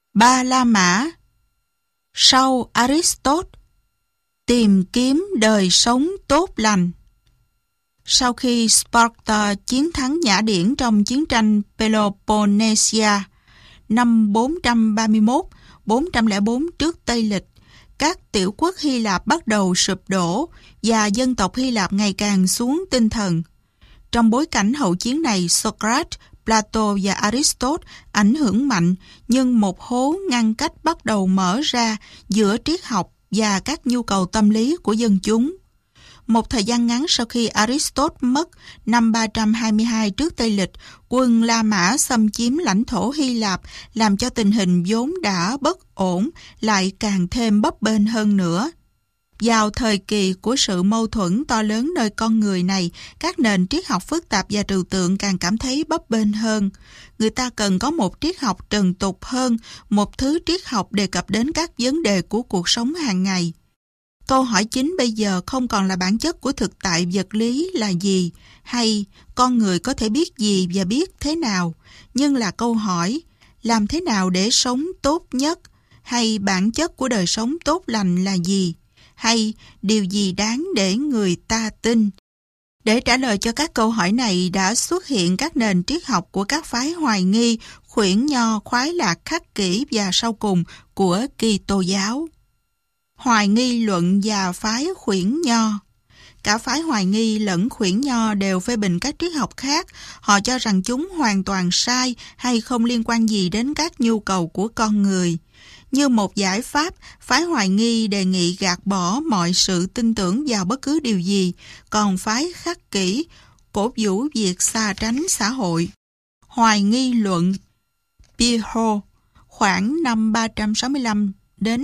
Ba La Mã. Sau Aristotle, tìm kiếm đời sống tốt lành. Sau khi Sparta chiến thắng Nhã Điển trong chiến tranh Peloponnesia năm 431-404 trước Tây Lịch, các tiểu quốc Hy Lạp bắt đầu sụp đổ và dân tộc Hy Lạp ngày càng xuống tinh thần. Trong bối cảnh hậu chiến này, Socrates, Plato và Aristotle ảnh hưởng mạnh, nhưng một hố ngăn cách bắt đầu mở ra giữa triết học và các nhu cầu tâm lý của dân chúng. Một thời gian ngắn sau khi Aristotle mất, năm 322 trước Tây Lịch, quân La Mã xâm chiếm lãnh thổ Hy Lạp, làm cho tình hình vốn đã bất ổn lại càng thêm bấp bênh hơn nữa. Vào thời kỳ của sự mâu thuẫn to lớn nơi con người này, các nền triết học phức tạp và trừu tượng càng cảm thấy bấp bênh hơn. Người ta cần có một triết học trần tục hơn, một thứ triết học đề cập đến các vấn đề của cuộc sống hàng ngày. Câu hỏi chính bây giờ không còn là bản chất của thực tại vật lý là gì, hay con người có thể biết gì và biết thế nào, nhưng là câu hỏi làm thế nào để sống tốt nhất, hay bản chất của đời sống tốt lành là gì, hay điều gì đáng để người ta tin. Để trả lời cho các câu hỏi này đã xuất hiện các nền triết học của các phái hoài nghi, khuyển nho, khoái lạc, khắc kỷ và sau cùng của Kitô giáo. Hoài nghi luận và phái khuyển nho. Cả phái hoài nghi lẫn khuyển nho đều phê bình các triết học khác. Họ cho rằng chúng hoàn toàn sai hay không liên quan gì đến các nhu cầu của con người. Như một giải pháp, phái hoài nghi đề nghị gạt bỏ mọi sự tin tưởng vào bất cứ điều gì, còn phái khắc kỷ cổ vũ việc xa tránh xã hội. Hoài nghi luận. Pyrrho, khoảng năm 365 đến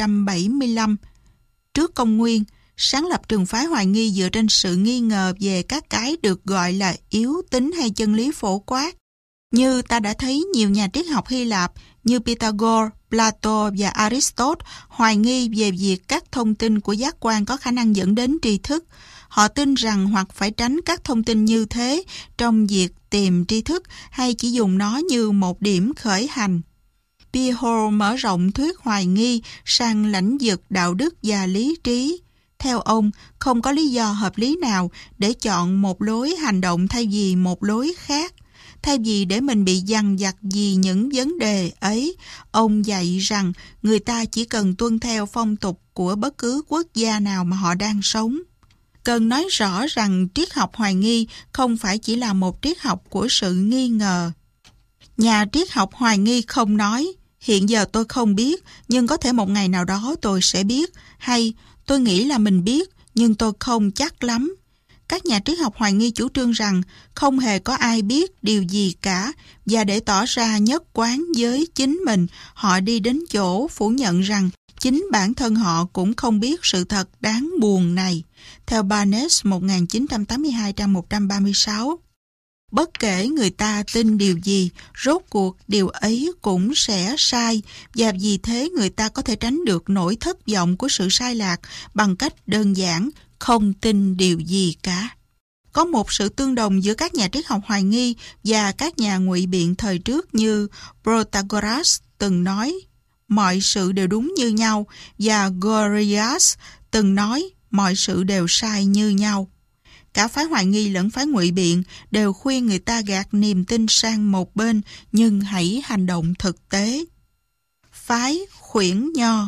275 trước công nguyên, sáng lập trường phái hoài nghi dựa trên sự nghi ngờ về các cái được gọi là yếu tính hay chân lý phổ quát. Như ta đã thấy, nhiều nhà triết học Hy Lạp như Pythagore, Plato và Aristotle hoài nghi về việc các thông tin của giác quan có khả năng dẫn đến tri thức. Họ tin rằng hoặc phải tránh các thông tin như thế trong việc tìm tri thức hay chỉ dùng nó như một điểm khởi hành. Pyrrho mở rộng thuyết hoài nghi sang lãnh vực đạo đức và lý trí. Theo ông, không có lý do hợp lý nào để chọn một lối hành động thay vì một lối khác. Thay vì để mình bị dằn vặt vì những vấn đề ấy, ông dạy rằng người ta chỉ cần tuân theo phong tục của bất cứ quốc gia nào mà họ đang sống. Cần nói rõ rằng triết học hoài nghi không phải chỉ là một triết học của sự nghi ngờ. Nhà triết học hoài nghi không nói, hiện giờ tôi không biết, nhưng có thể một ngày nào đó tôi sẽ biết, hay tôi nghĩ là mình biết, nhưng tôi không chắc lắm. Các nhà triết học hoài nghi chủ trương rằng không hề có ai biết điều gì cả, và để tỏ ra nhất quán với chính mình, họ đi đến chỗ phủ nhận rằng chính bản thân họ cũng không biết sự thật đáng buồn này. Theo Barnes 1982 trang 136. Bất kể người ta tin điều gì, rốt cuộc điều ấy cũng sẽ sai, và vì thế người ta có thể tránh được nỗi thất vọng của sự sai lạc bằng cách đơn giản không tin điều gì cả. Có một sự tương đồng giữa các nhà triết học hoài nghi và các nhà ngụy biện thời trước như Protagoras từng nói mọi sự đều đúng như nhau và Gorgias từng nói mọi sự đều sai như nhau. Cả phái hoài nghi lẫn phái ngụy biện đều khuyên người ta gạt niềm tin sang một bên, nhưng hãy hành động thực tế. Phái khuyển nho.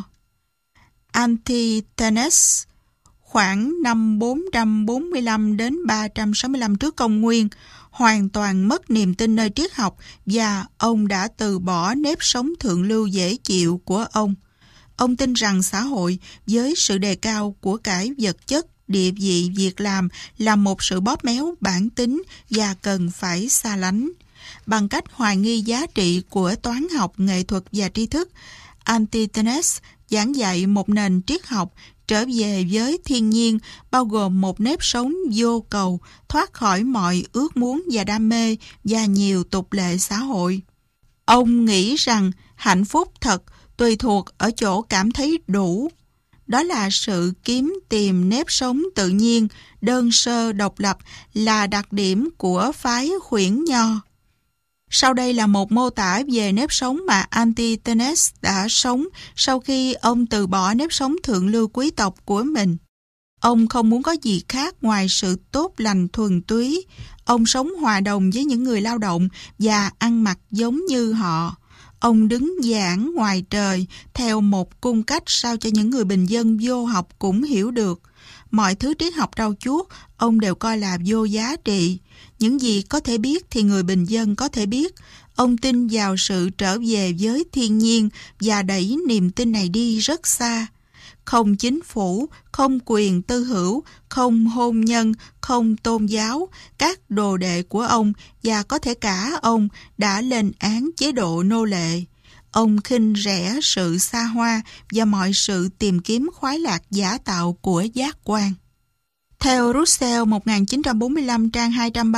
Antisthenes, khoảng năm 445 đến 365 trước công nguyên, hoàn toàn mất niềm tin nơi triết học và ông đã từ bỏ nếp sống thượng lưu dễ chịu của ông. Ông tin rằng xã hội với sự đề cao của cải vật chất, địa vị, việc làm là một sự bóp méo bản tính và cần phải xa lánh. Bằng cách hoài nghi giá trị của toán học, nghệ thuật và tri thức, Antisthenes giảng dạy một nền triết học trở về với thiên nhiên, bao gồm một nếp sống vô cầu, thoát khỏi mọi ước muốn và đam mê và nhiều tục lệ xã hội. Ông nghĩ rằng hạnh phúc thật tùy thuộc ở chỗ cảm thấy đủ. Đó là sự kiếm tìm nếp sống tự nhiên, đơn sơ độc lập là đặc điểm của phái khuyển nho. Sau đây là một mô tả về nếp sống mà Antisthenes đã sống sau khi ông từ bỏ nếp sống thượng lưu quý tộc của mình. Ông không muốn có gì khác ngoài sự tốt lành thuần túy. Ông sống hòa đồng với những người lao động và ăn mặc giống như họ. Ông đứng giảng ngoài trời theo một cung cách sao cho những người bình dân vô học cũng hiểu được. Mọi thứ triết học trau chuốt, ông đều coi là vô giá trị. Những gì có thể biết thì người bình dân có thể biết. Ông tin vào sự trở về với thiên nhiên và đẩy niềm tin này đi rất xa. Không chính phủ, không quyền tư hữu, không hôn nhân, không tôn giáo, các đồ đệ của ông và có thể cả ông đã lên án chế độ nô lệ. Ông khinh rẻ sự xa hoa và mọi sự tìm kiếm khoái lạc giả tạo của giác quan. Theo Russell 1945 trang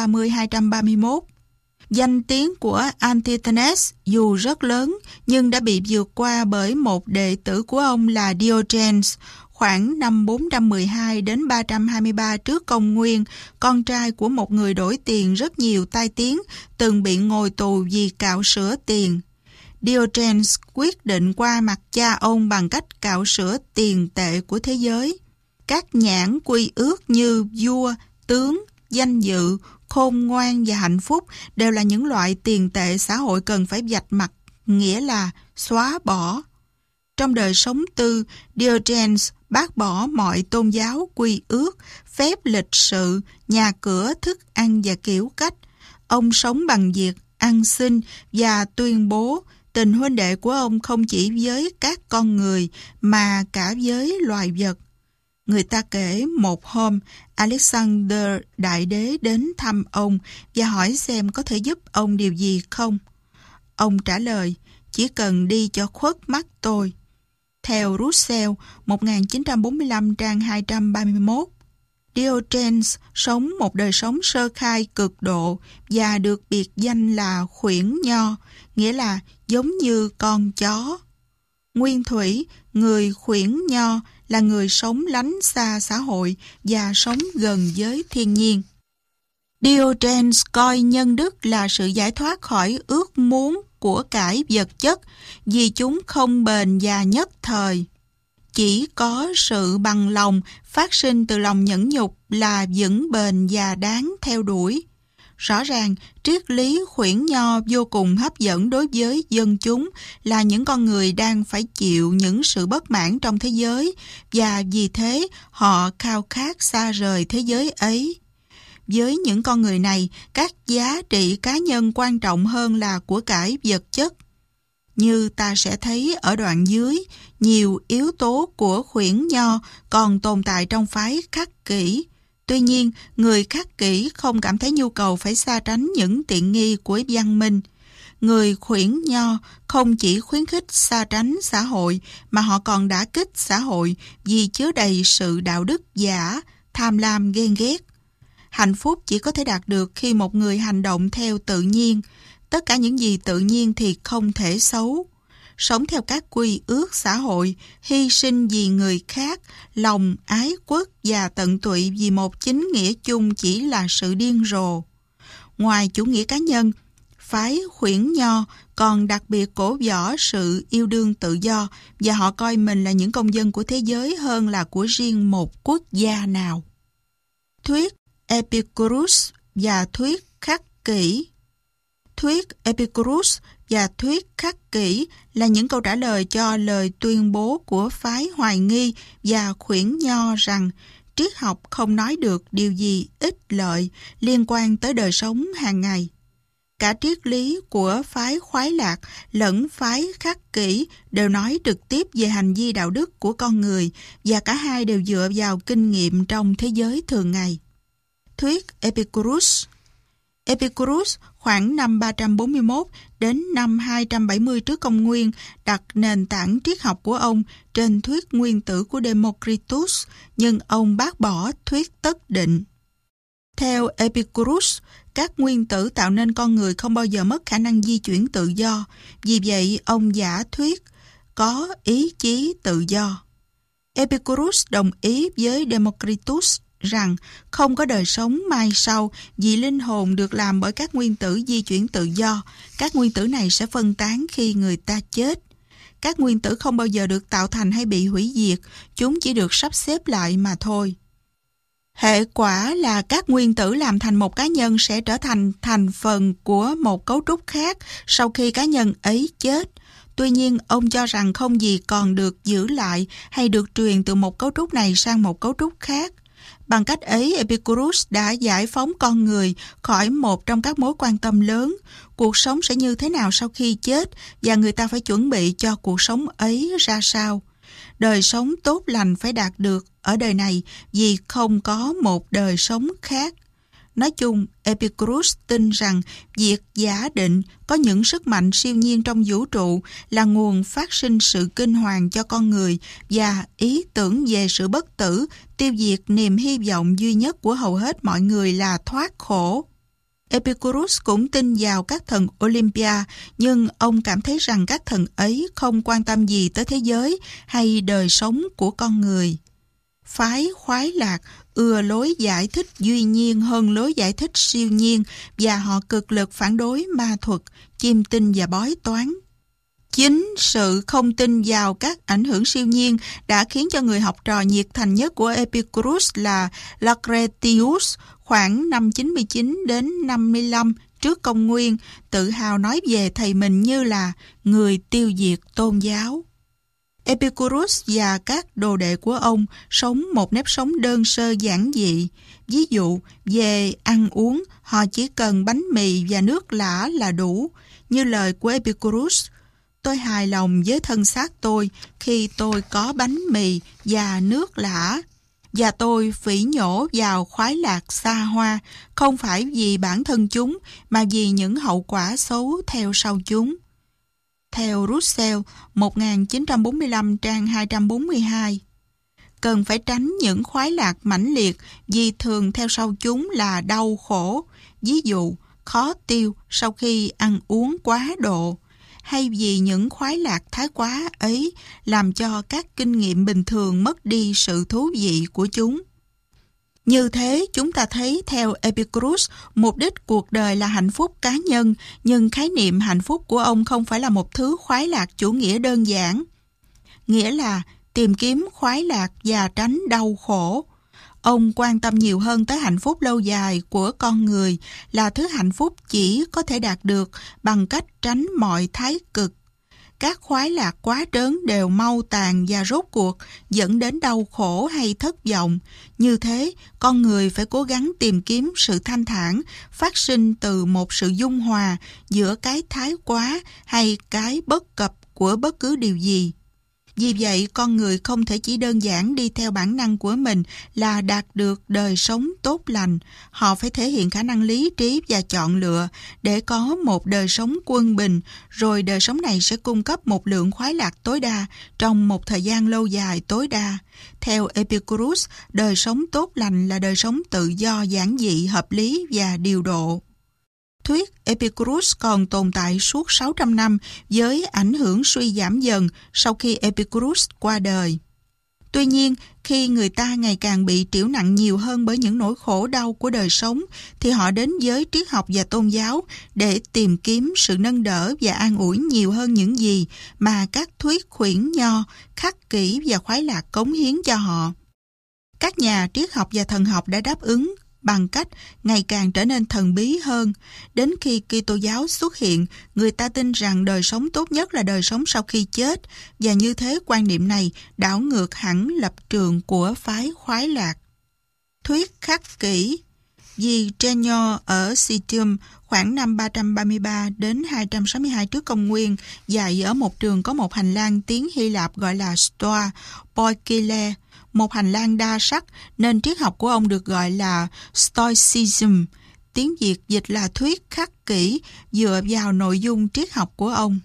230-231, danh tiếng của Antisthenes dù rất lớn nhưng đã bị vượt qua bởi một đệ tử của ông là Diogenes khoảng năm 412 đến 323 trước công nguyên, con trai của một người đổi tiền rất nhiều tai tiếng, từng bị ngồi tù vì cạo sữa tiền. Diogenes quyết định qua mặt cha ông bằng cách cạo sữa tiền tệ của thế giới. Các nhãn quy ước như vua, tướng, danh dự, khôn ngoan và hạnh phúc đều là những loại tiền tệ xã hội cần phải vạch mặt, nghĩa là xóa bỏ. Trong đời sống tư, Diogenes bác bỏ mọi tôn giáo quy ước, phép lịch sự, nhà cửa, thức ăn và kiểu cách. Ông sống bằng việc ăn xin và tuyên bố tình huynh đệ của ông không chỉ với các con người mà cả với loài vật. Người ta kể một hôm, Alexander Đại Đế đến thăm ông và hỏi xem có thể giúp ông điều gì không. Ông trả lời, chỉ cần đi cho khuất mắt tôi. Theo Russell, 1945 trang 231, Diogenes sống một đời sống sơ khai cực độ và được biệt danh là khuyển nho, nghĩa là giống như con chó. Nguyên thủy, người khuyển nho là người sống lánh xa xã hội và sống gần với thiên nhiên. Diogenes coi nhân đức là sự giải thoát khỏi ước muốn của cải vật chất vì chúng không bền và nhất thời. Chỉ có sự bằng lòng phát sinh từ lòng nhẫn nhục là vững bền và đáng theo đuổi. Rõ ràng, triết lý khuyển nho vô cùng hấp dẫn đối với dân chúng là những con người đang phải chịu những sự bất mãn trong thế giới và vì thế họ khao khát xa rời thế giới ấy. Với những con người này, các giá trị cá nhân quan trọng hơn là của cải vật chất. Như ta sẽ thấy ở đoạn dưới, nhiều yếu tố của khuyển nho còn tồn tại trong phái khắc kỷ. Tuy nhiên, người khắc kỷ không cảm thấy nhu cầu phải xa tránh những tiện nghi của văn minh. Người khuyển nho không chỉ khuyến khích xa tránh xã hội mà họ còn đả kích xã hội vì chứa đầy sự đạo đức giả, tham lam ghen ghét. Hạnh phúc chỉ có thể đạt được khi một người hành động theo tự nhiên. Tất cả những gì tự nhiên thì không thể xấu. Sống theo các quy ước xã hội, hy sinh vì người khác, lòng ái quốc và tận tụy vì một chính nghĩa chung chỉ là sự điên rồ. Ngoài chủ nghĩa cá nhân, phái khuyển nho còn đặc biệt cổ võ sự yêu đương tự do và họ coi mình là những công dân của thế giới hơn là của riêng một quốc gia nào. Thuyết Epicurus và thuyết khắc kỷ. Thuyết Epicurus và thuyết khắc kỷ là những câu trả lời cho lời tuyên bố của phái hoài nghi và khuyển nho rằng triết học không nói được điều gì ích lợi liên quan tới đời sống hàng ngày. Cả triết lý của phái khoái lạc lẫn phái khắc kỷ đều nói trực tiếp về hành vi đạo đức của con người và cả hai đều dựa vào kinh nghiệm trong thế giới thường ngày. Thuyết Epicurus. Epicurus khoảng năm 341 đến năm 270 trước công nguyên đặt nền tảng triết học của ông trên thuyết nguyên tử của Democritus, nhưng ông bác bỏ thuyết tất định. Theo Epicurus, các nguyên tử tạo nên con người không bao giờ mất khả năng di chuyển tự do, vì vậy ông giả thuyết có ý chí tự do. Epicurus đồng ý với Democritus rằng không có đời sống mai sau vì linh hồn được làm bởi các nguyên tử di chuyển tự do. Các nguyên tử này sẽ phân tán khi người ta chết. Các nguyên tử không bao giờ được tạo thành hay bị hủy diệt, chúng chỉ được sắp xếp lại mà thôi. Hệ quả là các nguyên tử làm thành một cá nhân sẽ trở thành thành phần của một cấu trúc khác sau khi cá nhân ấy chết. Tuy nhiên, ông cho rằng không gì còn được giữ lại hay được truyền từ một cấu trúc này sang một cấu trúc khác. Bằng cách ấy, Epicurus đã giải phóng con người khỏi một trong các mối quan tâm lớn. Cuộc sống sẽ như thế nào sau khi chết và người ta phải chuẩn bị cho cuộc sống ấy ra sao. Đời sống tốt lành phải đạt được ở đời này vì không có một đời sống khác. Nói chung, Epicurus tin rằng việc giả định có những sức mạnh siêu nhiên trong vũ trụ là nguồn phát sinh sự kinh hoàng cho con người và ý tưởng về sự bất tử tiêu diệt niềm hy vọng duy nhất của hầu hết mọi người là thoát khổ. Epicurus cũng tin vào các thần Olympia, nhưng ông cảm thấy rằng các thần ấy không quan tâm gì tới thế giới hay đời sống của con người. Phái khoái lạc ưa lối giải thích duy nhiên hơn lối giải thích siêu nhiên và họ cực lực phản đối ma thuật, chiêm tinh và bói toán. Chính sự không tin vào các ảnh hưởng siêu nhiên đã khiến cho người học trò nhiệt thành nhất của Epicurus là Lucretius khoảng năm 99 đến 55 trước công nguyên tự hào nói về thầy mình như là người tiêu diệt tôn giáo. Epicurus và các đồ đệ của ông sống một nếp sống đơn sơ giản dị. Ví dụ, về ăn uống, họ chỉ cần bánh mì và nước lã là đủ. Như lời của Epicurus, tôi hài lòng với thân xác tôi khi tôi có bánh mì và nước lã. Và tôi phỉ nhổ vào khoái lạc xa hoa, không phải vì bản thân chúng, mà vì những hậu quả xấu theo sau chúng. Theo Russell, 1945 trang 242. Cần phải tránh những khoái lạc mãnh liệt vì thường theo sau chúng là đau khổ, ví dụ khó tiêu sau khi ăn uống quá độ, hay vì những khoái lạc thái quá ấy làm cho các kinh nghiệm bình thường mất đi sự thú vị của chúng. Như thế, chúng ta thấy theo Epicurus, mục đích cuộc đời là hạnh phúc cá nhân, nhưng khái niệm hạnh phúc của ông không phải là một thứ khoái lạc chủ nghĩa đơn giản. Nghĩa là tìm kiếm khoái lạc và tránh đau khổ. Ông quan tâm nhiều hơn tới hạnh phúc lâu dài của con người, là thứ hạnh phúc chỉ có thể đạt được bằng cách tránh mọi thái cực. Các khoái lạc quá trớn đều mau tàn và rốt cuộc dẫn đến đau khổ hay thất vọng. Như thế, con người phải cố gắng tìm kiếm sự thanh thản phát sinh từ một sự dung hòa giữa cái thái quá hay cái bất cập của bất cứ điều gì. Vì vậy, con người không thể chỉ đơn giản đi theo bản năng của mình là đạt được đời sống tốt lành. Họ phải thể hiện khả năng lý trí và chọn lựa để có một đời sống quân bình, rồi đời sống này sẽ cung cấp một lượng khoái lạc tối đa trong một thời gian lâu dài tối đa. Theo Epicurus, đời sống tốt lành là đời sống tự do, giản dị, hợp lý và điều độ. Thuyết Epicurus còn tồn tại suốt 600 năm với ảnh hưởng suy giảm dần sau khi Epicurus qua đời. Tuy nhiên, khi người ta ngày càng bị trĩu nặng nhiều hơn bởi những nỗi khổ đau của đời sống, thì họ đến với triết học và tôn giáo để tìm kiếm sự nâng đỡ và an ủi nhiều hơn những gì mà các thuyết khuyển nho, khắc kỷ và khoái lạc cống hiến cho họ. Các nhà triết học và thần học đã đáp ứng bằng cách ngày càng trở nên thần bí hơn. Đến khi Kitô giáo xuất hiện, người ta tin rằng đời sống tốt nhất là đời sống sau khi chết, và như thế quan niệm này đảo ngược hẳn lập trường của phái khoái lạc. Thuyết khắc kỷ. Vì Trenio ở Citium khoảng năm 333 đến 262 trước công nguyên dạy ở một trường có một hành lang tiếng Hy Lạp gọi là Stoa Poikile, một hành lang đa sắc, nên triết học của ông được gọi là Stoicism. Tiếng Việt dịch là thuyết khắc kỷ, dựa vào nội dung triết học của ông.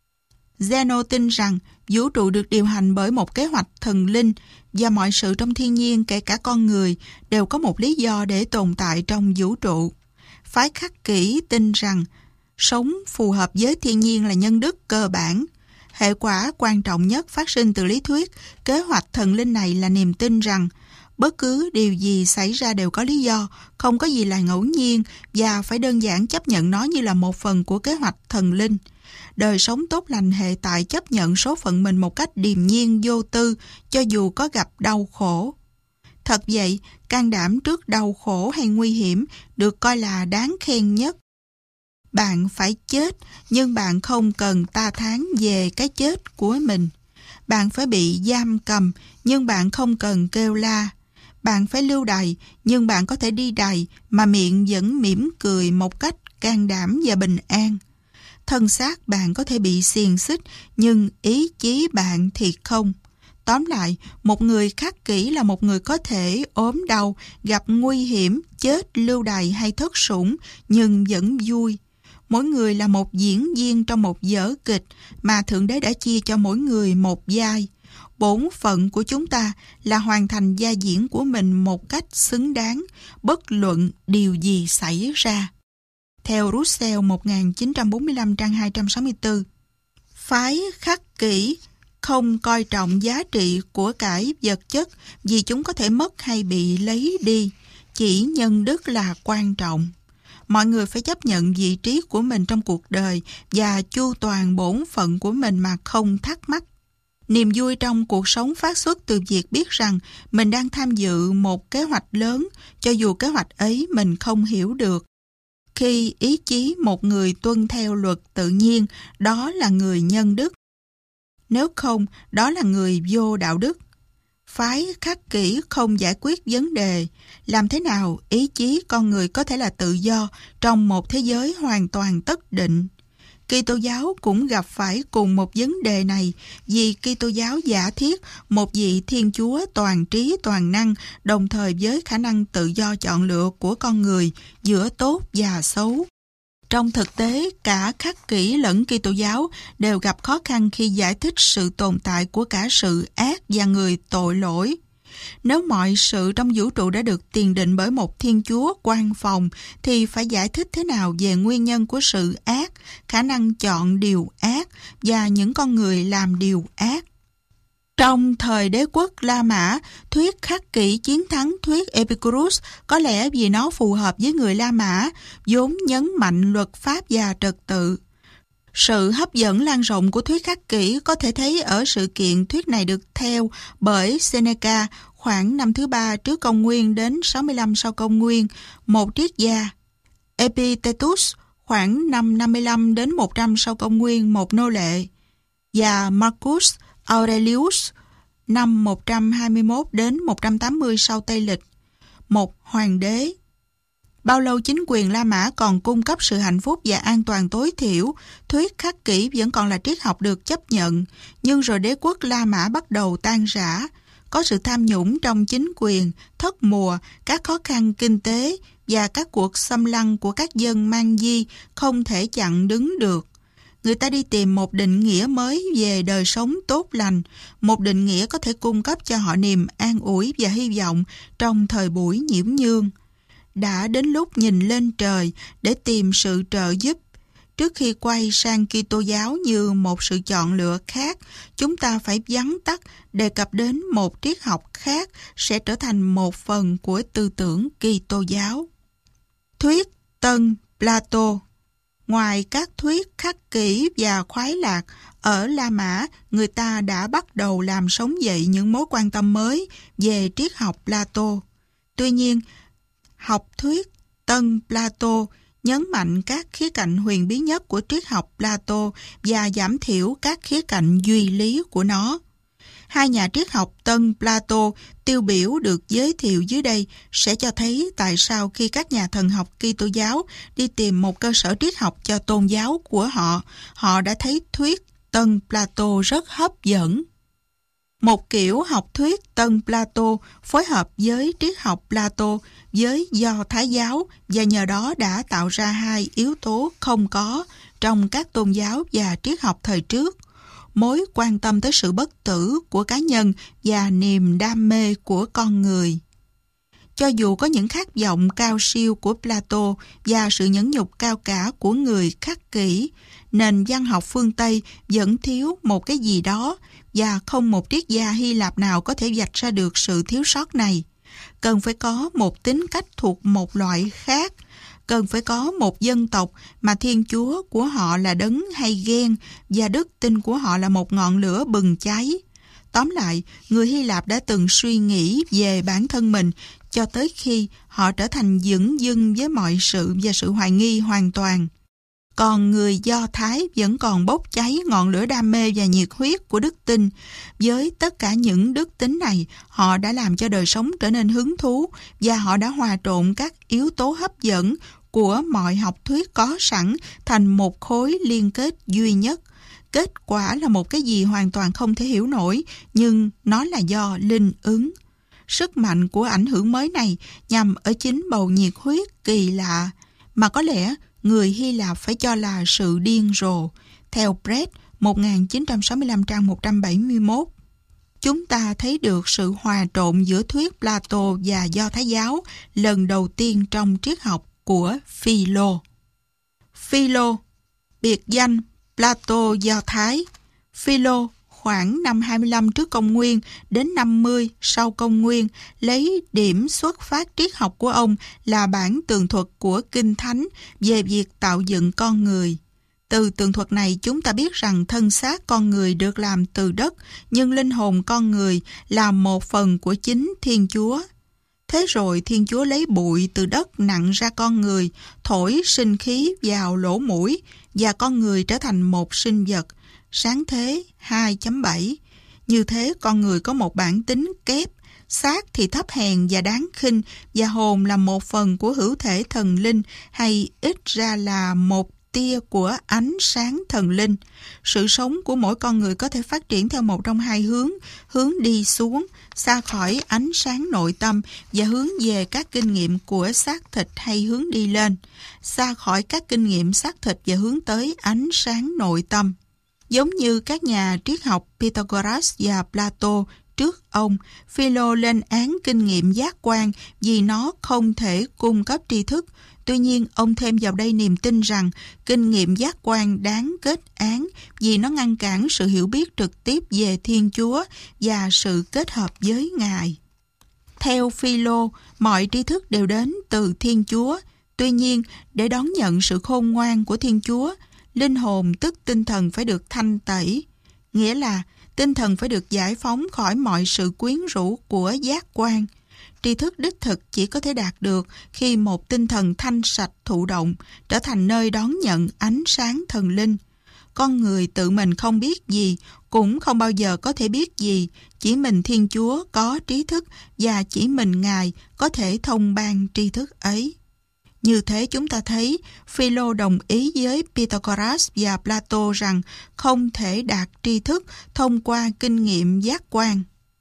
Zeno tin rằng vũ trụ được điều hành bởi một kế hoạch thần linh và mọi sự trong thiên nhiên, kể cả con người, đều có một lý do để tồn tại trong vũ trụ. Phái khắc kỷ tin rằng sống phù hợp với thiên nhiên là nhân đức cơ bản. Hệ quả quan trọng nhất phát sinh từ lý thuyết kế hoạch thần linh này là niềm tin rằng Bất cứ điều gì xảy ra đều có lý do, không có gì là ngẫu nhiên và phải đơn giản chấp nhận nó như là một phần của kế hoạch thần linh. Đời sống tốt lành hệ tại chấp nhận số phận mình một cách điềm nhiên vô tư, cho dù có gặp đau khổ. Thật vậy, can đảm trước đau khổ hay nguy hiểm được coi là đáng khen nhất. Bạn phải chết, nhưng bạn không cần ta thán về cái chết của mình. Bạn phải bị giam cầm, nhưng bạn không cần kêu la. Bạn phải lưu đày, nhưng bạn có thể đi đày mà miệng vẫn mỉm cười một cách can đảm và bình an. Thân xác bạn có thể bị xiềng xích, nhưng ý chí bạn thì không. Tóm lại, một người khắc kỷ là một người có thể ốm đau, gặp nguy hiểm, chết, lưu đày hay thất sủng, nhưng vẫn vui. Mỗi người là một diễn viên trong một vở kịch mà Thượng Đế đã chia cho mỗi người một vai. Bổn phận của chúng ta là hoàn thành vai diễn của mình một cách xứng đáng, bất luận điều gì xảy ra. Theo Russell 1945 trang 264, phái khắc kỷ không coi trọng giá trị của cải vật chất vì chúng có thể mất hay bị lấy đi. Chỉ nhân đức là quan trọng. Mọi người phải chấp nhận vị trí của mình trong cuộc đời và chu toàn bổn phận của mình mà không thắc mắc. Niềm vui trong cuộc sống phát xuất từ việc biết rằng mình đang tham dự một kế hoạch lớn, cho dù kế hoạch ấy mình không hiểu được. Khi ý chí một người tuân theo luật tự nhiên, đó là người nhân đức. Nếu không, đó là người vô đạo đức. Phái khắc kỷ không giải quyết vấn đề làm thế nào ý chí con người có thể là tự do trong một thế giới hoàn toàn tất định. Kitô giáo cũng gặp phải cùng một vấn đề này vì Kitô giáo giả thiết một vị Thiên Chúa toàn trí toàn năng đồng thời với khả năng tự do chọn lựa của con người giữa tốt và xấu. Trong thực tế, cả khắc kỷ lẫn Kitô giáo đều gặp khó khăn khi giải thích sự tồn tại của cả sự ác và người tội lỗi. Nếu mọi sự trong vũ trụ đã được tiền định bởi một Thiên Chúa quan phòng, thì phải giải thích thế nào về nguyên nhân của sự ác, khả năng chọn điều ác và những con người làm điều ác? Trong thời đế quốc La Mã, thuyết khắc kỷ chiến thắng thuyết Epicurus có lẽ vì nó phù hợp với người La Mã, vốn nhấn mạnh luật pháp và trật tự. Sự hấp dẫn lan rộng của thuyết khắc kỷ có thể thấy ở sự kiện thuyết này được theo bởi Seneca khoảng năm thứ 3 trước công nguyên đến 65 sau công nguyên, một triết gia. Epictetus khoảng năm 55 đến 100 sau công nguyên, một nô lệ. Và Marcus Aurelius năm 121 đến 180 sau Tây Lịch, một hoàng đế. Bao lâu chính quyền La Mã còn cung cấp sự hạnh phúc và an toàn tối thiểu, thuyết khắc kỷ vẫn còn là triết học được chấp nhận, nhưng rồi đế quốc La Mã bắt đầu tan rã. Có sự tham nhũng trong chính quyền, thất mùa, các khó khăn kinh tế và các cuộc xâm lăng của các dân mang di không thể chặn đứng được. Người ta đi tìm một định nghĩa mới về đời sống tốt lành, một định nghĩa có thể cung cấp cho họ niềm an ủi và hy vọng trong thời buổi nhiễm nhương. Đã đến lúc nhìn lên trời để tìm sự trợ giúp. Trước khi quay sang Kitô giáo như một sự chọn lựa khác, chúng ta phải vắn tắt đề cập đến một triết học khác sẽ trở thành một phần của tư tưởng Kitô giáo. Thuyết Tân Plato. Ngoài các thuyết khắc kỷ và khoái lạc, ở La Mã, người ta đã bắt đầu làm sống dậy những mối quan tâm mới về triết học Plato. Tuy nhiên, học thuyết Tân Plato nhấn mạnh các khía cạnh huyền bí nhất của triết học Plato và giảm thiểu các khía cạnh duy lý của nó. Hai nhà triết học Tân Plato tiêu biểu được giới thiệu dưới đây sẽ cho thấy tại sao khi các nhà thần học Kitô giáo đi tìm một cơ sở triết học cho tôn giáo của họ, họ đã thấy thuyết Tân Plato rất hấp dẫn. Một kiểu học thuyết Tân Plato phối hợp với triết học Plato với Do Thái giáo và nhờ đó đã tạo ra hai yếu tố không có trong các tôn giáo và triết học thời trước: mối quan tâm tới sự bất tử của cá nhân và niềm đam mê của con người. Cho dù có những khát vọng cao siêu của Plato và sự nhẫn nhục cao cả của người khắc kỷ, nền văn học phương Tây vẫn thiếu một cái gì đó và không một triết gia Hy Lạp nào có thể vạch ra được sự thiếu sót này. cần phải có một tính cách thuộc một loại khác, cần phải có một dân tộc mà Thiên Chúa của họ là đấng hay ghen và đức tin của họ là một ngọn lửa bừng cháy. Tóm lại, người Hy Lạp đã từng suy nghĩ về bản thân mình cho tới khi họ trở thành dửng dưng với mọi sự và sự hoài nghi hoàn toàn. Còn người Do Thái vẫn còn bốc cháy ngọn lửa đam mê và nhiệt huyết của đức tin. Với tất cả những đức tính này, họ đã làm cho đời sống trở nên hứng thú và họ đã hòa trộn các yếu tố hấp dẫn của mọi học thuyết có sẵn thành một khối liên kết duy nhất. Kết quả là một cái gì hoàn toàn không thể hiểu nổi, nhưng nó là do linh ứng. Sức mạnh của ảnh hưởng mới này nhằm ở chính bầu nhiệt huyết kỳ lạ, mà có lẽ người Hy Lạp phải cho là sự điên rồ. Theo Brett, 1965 trang 171, chúng ta thấy được sự hòa trộn giữa thuyết Plato và Do Thái giáo lần đầu tiên trong triết học của Philo. Philo, biệt danh Plato Do Thái. Philo khoảng năm 25 trước công nguyên đến 50 sau công nguyên, lấy điểm xuất phát triết học của ông là bản tường thuật của Kinh Thánh về việc tạo dựng con người. Từ tường thuật này chúng ta biết rằng thân xác con người được làm từ đất, nhưng linh hồn con người là một phần của chính Thiên Chúa. Thế rồi Thiên Chúa lấy bụi từ đất nặng ra con người, thổi sinh khí vào lỗ mũi, và con người trở thành một sinh vật. Sáng thế 2.7. Như thế con người có một bản tính kép, xác thì thấp hèn và đáng khinh, và hồn là một phần của hữu thể thần linh, hay ít ra là một tia của ánh sáng thần linh. Sự sống của mỗi con người có thể phát triển theo một trong hai hướng, hướng đi xuống, xa khỏi ánh sáng nội tâm và hướng về các kinh nghiệm của xác thịt, hay hướng đi lên, xa khỏi các kinh nghiệm xác thịt và hướng tới ánh sáng nội tâm. Giống như các nhà triết học Pythagoras và Plato trước ông, Philo lên án kinh nghiệm giác quan vì nó không thể cung cấp tri thức. Tuy nhiên, ông thêm vào đây niềm tin rằng kinh nghiệm giác quan đáng kết án vì nó ngăn cản sự hiểu biết trực tiếp về Thiên Chúa và sự kết hợp với Ngài. Theo Philo, mọi tri thức đều đến từ Thiên Chúa. Tuy nhiên, để đón nhận sự khôn ngoan của Thiên Chúa, linh hồn tức tinh thần phải được thanh tẩy. Nghĩa là tinh thần phải được giải phóng khỏi mọi sự quyến rũ của giác quan. Tri thức đích thực chỉ có thể đạt được khi một tinh thần thanh sạch thụ động, trở thành nơi đón nhận ánh sáng thần linh. Con người tự mình không biết gì, cũng không bao giờ có thể biết gì. Chỉ mình Thiên Chúa có trí thức và chỉ mình Ngài có thể thông ban tri thức ấy. Như thế chúng ta thấy Philo đồng ý với Pythagoras và Plato rằng không thể đạt tri thức thông qua kinh nghiệm giác quan.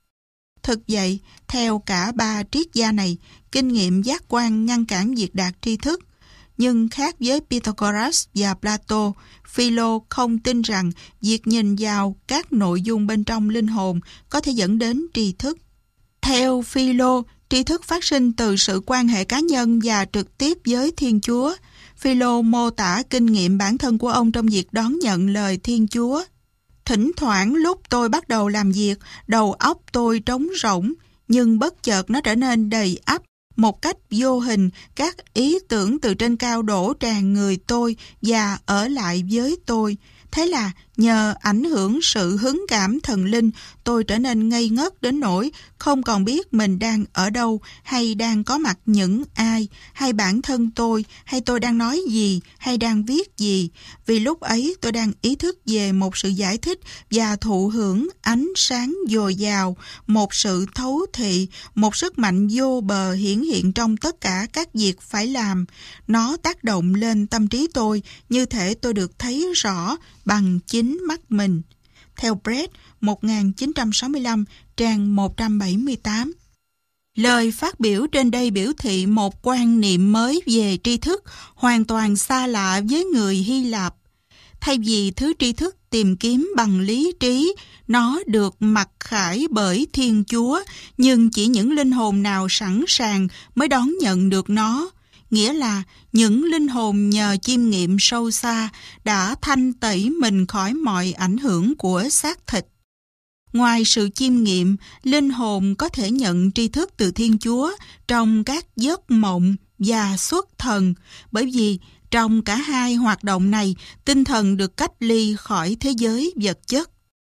Thực vậy, theo cả ba triết gia này, kinh nghiệm giác quan ngăn cản việc đạt tri thức. Nhưng khác với Pythagoras và Plato, Philo không tin rằng việc nhìn vào các nội dung bên trong linh hồn có thể dẫn đến tri thức. Theo Philo, tri thức phát sinh từ sự quan hệ cá nhân và trực tiếp với Thiên Chúa. Philo mô tả kinh nghiệm bản thân của ông trong việc đón nhận lời Thiên Chúa. Thỉnh thoảng lúc tôi bắt đầu làm việc, đầu óc tôi trống rỗng, nhưng bất chợt nó trở nên đầy ắp. Một cách vô hình, các ý tưởng từ trên cao đổ tràn người tôi và ở lại với tôi. Thế là nhờ ảnh hưởng sự hứng cảm thần linh, tôi trở nên ngây ngất đến nỗi không còn biết mình đang ở đâu, hay đang có mặt những ai, hay bản thân tôi, hay tôi đang nói gì, hay đang viết gì. Vì lúc ấy tôi đang ý thức về một sự giải thích và thụ hưởng ánh sáng dồi dào, một sự thấu thị, một sức mạnh vô bờ hiển hiện trong tất cả các việc phải làm. Nó tác động lên tâm trí tôi, như thể tôi được thấy rõ bằng chính mắt mình. Theo Brett, 1965, trang 178. Lời phát biểu trên đây biểu thị một quan niệm mới về tri thức, hoàn toàn xa lạ với người Hy Lạp. Thay vì thứ tri thức tìm kiếm bằng lý trí, nó được mặc khải bởi Thiên Chúa, nhưng chỉ những linh hồn nào sẵn sàng mới đón nhận được nó. Nghĩa là những linh hồn nhờ chiêm nghiệm sâu xa đã thanh tẩy mình khỏi mọi ảnh hưởng của xác thịt. Ngoài sự chiêm nghiệm, linh hồn có thể nhận tri thức từ Thiên Chúa trong các giấc mộng và xuất thần, bởi vì trong cả hai hoạt động này, tinh thần được cách ly khỏi thế giới vật chất.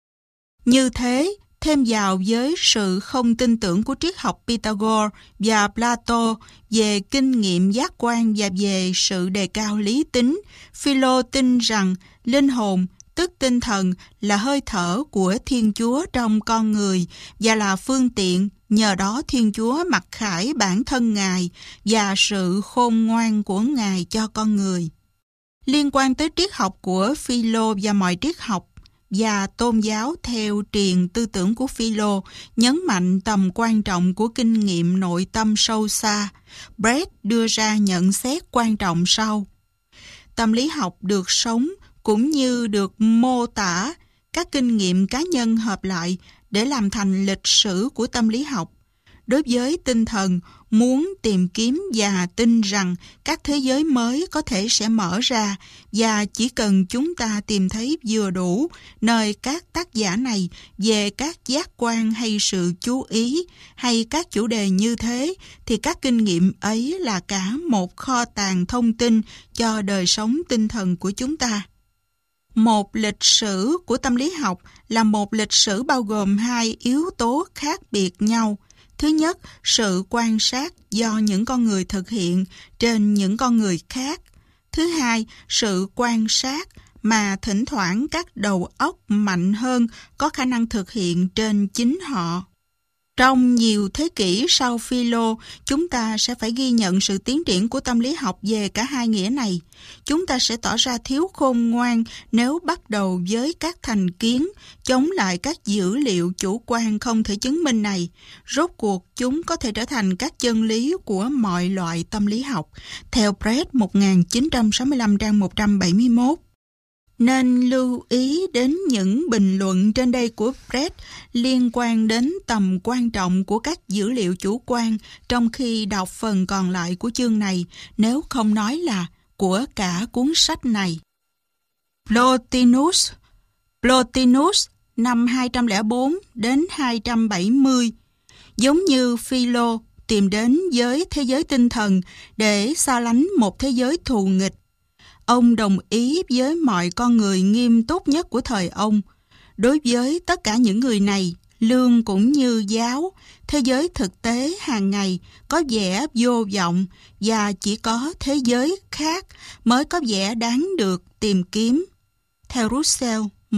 Như thế, thêm vào với sự không tin tưởng của triết học Pythagore và Plato về kinh nghiệm giác quan và về sự đề cao lý tính, Philo tin rằng linh hồn, tức tinh thần, là hơi thở của Thiên Chúa trong con người và là phương tiện nhờ đó Thiên Chúa mặc khải bản thân Ngài và sự khôn ngoan của Ngài cho con người. Liên quan tới triết học của Philo và mọi triết học và tôn giáo theo truyền tư tưởng của Philo nhấn mạnh tầm quan trọng của kinh nghiệm nội tâm sâu xa, Brett đưa ra nhận xét quan trọng sau. Tâm lý học được sống cũng như được mô tả các kinh nghiệm cá nhân hợp lại để làm thành lịch sử của tâm lý học. Đối với tinh thần, muốn tìm kiếm và tin rằng các thế giới mới có thể sẽ mở ra và chỉ cần chúng ta tìm thấy vừa đủ nơi các tác giả này về các giác quan hay sự chú ý hay các chủ đề như thế thì các kinh nghiệm ấy là cả một kho tàng thông tin cho đời sống tinh thần của chúng ta. Một lịch sử của tâm lý học là một lịch sử bao gồm hai yếu tố khác biệt nhau. Thứ nhất, sự quan sát do những con người thực hiện trên những con người khác. Thứ hai, sự quan sát mà thỉnh thoảng các đầu óc mạnh hơn có khả năng thực hiện trên chính họ. Trong nhiều thế kỷ sau Philo, chúng ta sẽ phải ghi nhận sự tiến triển của tâm lý học về cả hai nghĩa này. Chúng ta sẽ tỏ ra thiếu khôn ngoan nếu bắt đầu với các thành kiến, chống lại các dữ liệu chủ quan không thể chứng minh này. Rốt cuộc, chúng có thể trở thành các chân lý của mọi loại tâm lý học. Theo Brett 1965 trang 171. Nên lưu ý đến những bình luận trên đây của Brett liên quan đến tầm quan trọng của các dữ liệu chủ quan trong khi đọc phần còn lại của chương này, nếu không nói là của cả cuốn sách này. Plotinus năm 204 đến 270, giống như Philo, tìm đến với thế giới tinh thần để xa lánh một thế giới thù nghịch. Ông đồng ý với mọi con người nghiêm túc nhất của thời ông. Đối với tất cả những người này, lương cũng như giáo, thế giới thực tế hàng ngày có vẻ vô vọng và chỉ có thế giới khác mới có vẻ đáng được tìm kiếm. Theo Russell,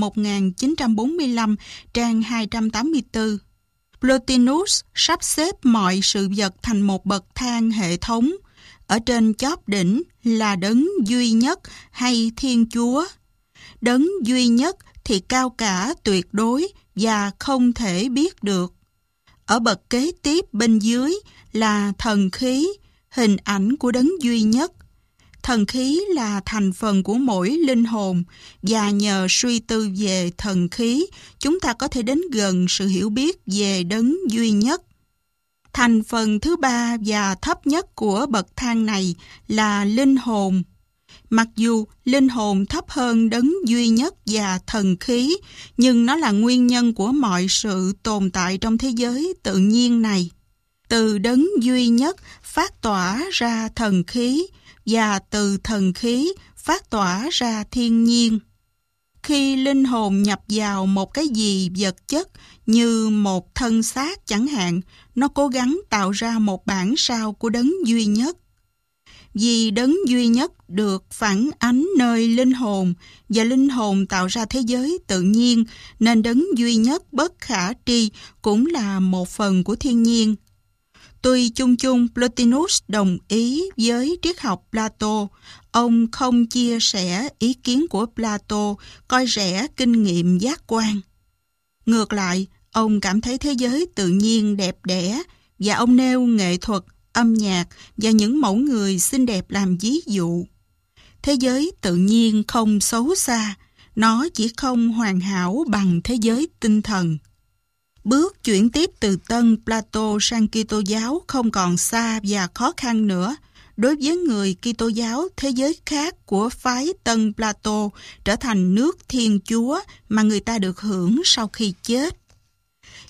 1945, trang 284, Plotinus sắp xếp mọi sự vật thành một bậc thang hệ thống. Ở trên chóp đỉnh là đấng duy nhất hay Thiên Chúa. Đấng duy nhất thì cao cả tuyệt đối và không thể biết được. Ở bậc kế tiếp bên dưới là thần khí, hình ảnh của đấng duy nhất. Thần khí là thành phần của mỗi linh hồn và nhờ suy tư về thần khí, chúng ta có thể đến gần sự hiểu biết về đấng duy nhất. Thành phần thứ ba và thấp nhất của bậc thang này là linh hồn. Mặc dù linh hồn thấp hơn đấng duy nhất và thần khí, nhưng nó là nguyên nhân của mọi sự tồn tại trong thế giới tự nhiên này. Từ đấng duy nhất phát tỏa ra thần khí, và từ thần khí phát tỏa ra thiên nhiên. Khi linh hồn nhập vào một cái gì vật chất như một thân xác chẳng hạn, nó cố gắng tạo ra một bản sao của đấng duy nhất. Vì đấng duy nhất được phản ánh nơi linh hồn và linh hồn tạo ra thế giới tự nhiên, nên đấng duy nhất bất khả tri cũng là một phần của thiên nhiên. Tuy chung chung Plotinus đồng ý với triết học Plato, ông không chia sẻ ý kiến của Plato coi rẻ kinh nghiệm giác quan. Ngược lại, ông cảm thấy thế giới tự nhiên đẹp đẽ và ông nêu nghệ thuật, âm nhạc và những mẫu người xinh đẹp làm ví dụ. Thế giới tự nhiên không xấu xa, nó chỉ không hoàn hảo bằng thế giới tinh thần. Bước chuyển tiếp từ Tân Plato sang Kitô giáo không còn xa và khó khăn nữa. Đối với người Kitô giáo, thế giới khác của phái Tân Plato trở thành nước Thiên Chúa mà người ta được hưởng sau khi chết.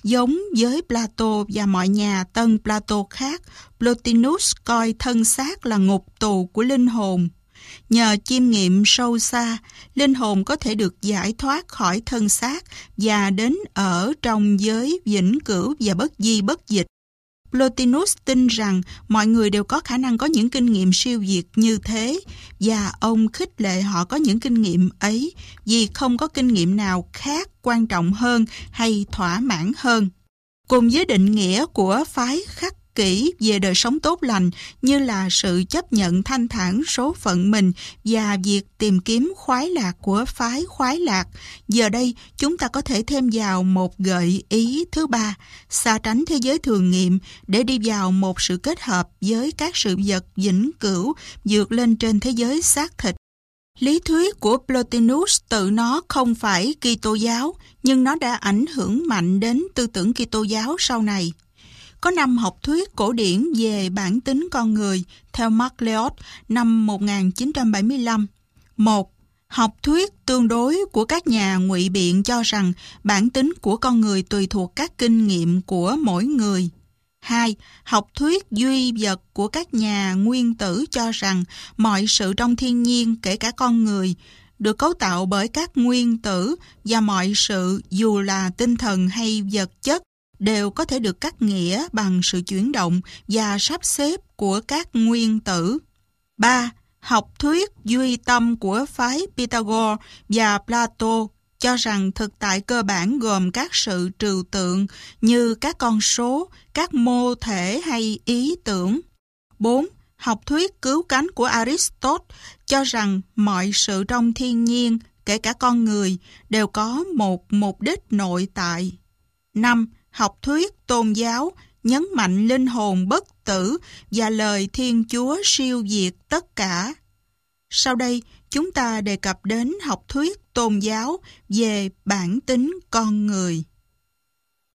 Giống với Plato và mọi nhà tân Plato khác, Plotinus coi thân xác là ngục tù của linh hồn. Nhờ chiêm nghiệm sâu xa, linh hồn có thể được giải thoát khỏi thân xác và đến ở trong giới vĩnh cửu và bất di bất dịch. Plotinus tin rằng mọi người đều có khả năng có những kinh nghiệm siêu việt như thế, và ông khích lệ họ có những kinh nghiệm ấy vì không có kinh nghiệm nào khác quan trọng hơn hay thỏa mãn hơn. Cùng với định nghĩa của phái khắc kỷ về đời sống tốt lành như là sự chấp nhận thanh thản số phận mình và việc tìm kiếm khoái lạc của phái khoái lạc, giờ đây chúng ta có thể thêm vào một gợi ý thứ ba, xa tránh thế giới thường nghiệm để đi vào một sự kết hợp với các sự vật vĩnh cửu vượt lên trên thế giới xác thịt. Lý thuyết của Plotinus tự nó không phải Kitô giáo, nhưng nó đã ảnh hưởng mạnh đến tư tưởng Kitô giáo sau này. Có 5 học thuyết cổ điển về bản tính con người theo MacLeod năm 1975. 1. Học thuyết tương đối của các nhà ngụy biện cho rằng bản tính của con người tùy thuộc các kinh nghiệm của mỗi người. 2. Học thuyết duy vật của các nhà nguyên tử cho rằng mọi sự trong thiên nhiên, kể cả con người, được cấu tạo bởi các nguyên tử và mọi sự, dù là tinh thần hay vật chất, đều có thể được cắt nghĩa bằng sự chuyển động và sắp xếp của các nguyên tử. 3. Học thuyết duy tâm của phái Pythagore và Plato cho rằng thực tại cơ bản gồm các sự trừu tượng như các con số, các mô thể hay ý tưởng. 4. Học thuyết cứu cánh của Aristotle cho rằng mọi sự trong thiên nhiên, kể cả con người, đều có một mục đích nội tại. 5. Học thuyết tôn giáo nhấn mạnh linh hồn bất tử và lời Thiên Chúa siêu việt tất cả. Sau đây, chúng ta đề cập đến học thuyết tôn giáo về bản tính con người.